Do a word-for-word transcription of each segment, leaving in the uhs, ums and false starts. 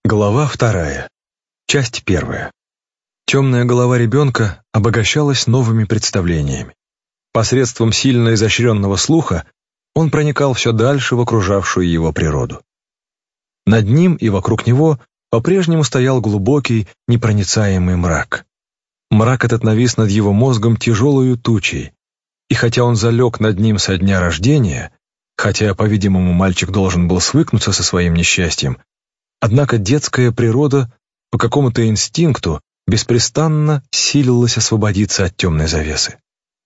Глава вторая. Часть первая. Темная голова ребенка обогащалась новыми представлениями. Посредством сильно изощренного слуха он проникал все дальше в окружавшую его природу. Над ним и вокруг него по-прежнему стоял глубокий, непроницаемый мрак. Мрак этот навис над его мозгом тяжелою тучей, и хотя он залег над ним со дня рождения, хотя, по-видимому, мальчик должен был свыкнуться со своим несчастьем, однако детская природа по какому-то инстинкту беспрестанно силилась освободиться от темной завесы.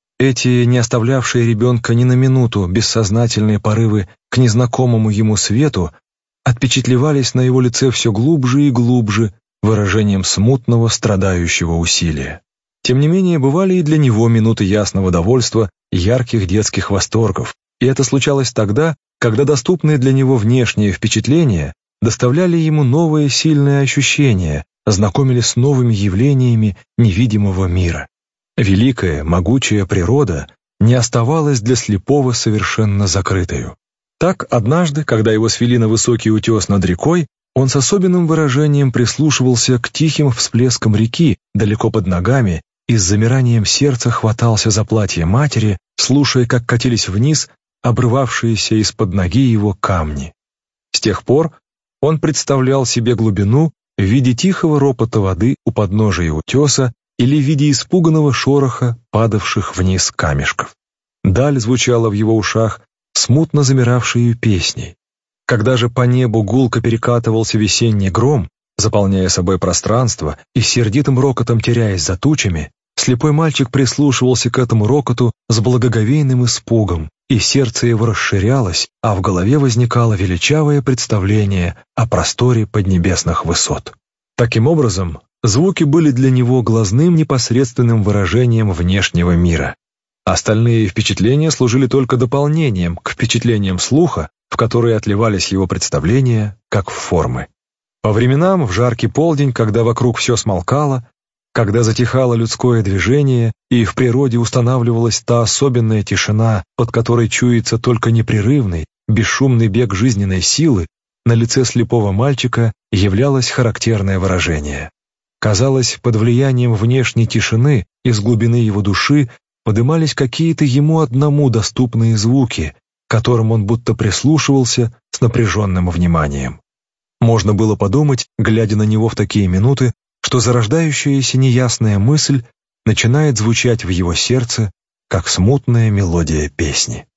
Эти не оставлявшие ребенка ни на минуту бессознательные порывы к незнакомому ему свету отпечатлевались на его лице все глубже и глубже выражением смутного страдающего усилия. Тем не менее, бывали и для него минуты ясного довольства и ярких детских восторгов, и это случалось тогда, когда доступные для него внешние впечатления доставляли ему новые сильные ощущения, знакомили с новыми явлениями невидимого мира. Великая, могучая природа не оставалась для слепого совершенно закрытою. Так, однажды, когда его свели на высокий утес над рекой, он с особенным выражением прислушивался к тихим всплескам реки далеко под ногами и с замиранием сердца хватался за платье матери, слушая, как катились вниз обрывавшиеся из-под ноги его камни. С тех пор он представлял себе глубину в виде тихого ропота воды у подножия утеса или в виде испуганного шороха падавших вниз камешков. Даль звучала в его ушах смутно замиравшей песней. Когда же по небу гулко перекатывался весенний гром, заполняя собой пространство и сердитым рокотом теряясь за тучами, слепой мальчик прислушивался к этому рокоту с благоговейным испугом, и сердце его расширялось, а в голове возникало величавое представление о просторе поднебесных высот. Таким образом, звуки были для него глазным непосредственным выражением внешнего мира. Остальные впечатления служили только дополнением к впечатлениям слуха, в которые отливались его представления, как в формы. По временам, в жаркий полдень, когда вокруг все смолкало, когда затихало людское движение и в природе устанавливалась та особенная тишина, под которой чуется только непрерывный, бесшумный бег жизненной силы, на лице слепого мальчика являлось характерное выражение. Казалось, под влиянием внешней тишины из глубины его души подымались какие-то ему одному доступные звуки, к которым он будто прислушивался с напряженным вниманием. Можно было подумать, глядя на него в такие минуты, что зарождающаяся неясная мысль начинает звучать в его сердце, как смутная мелодия песни.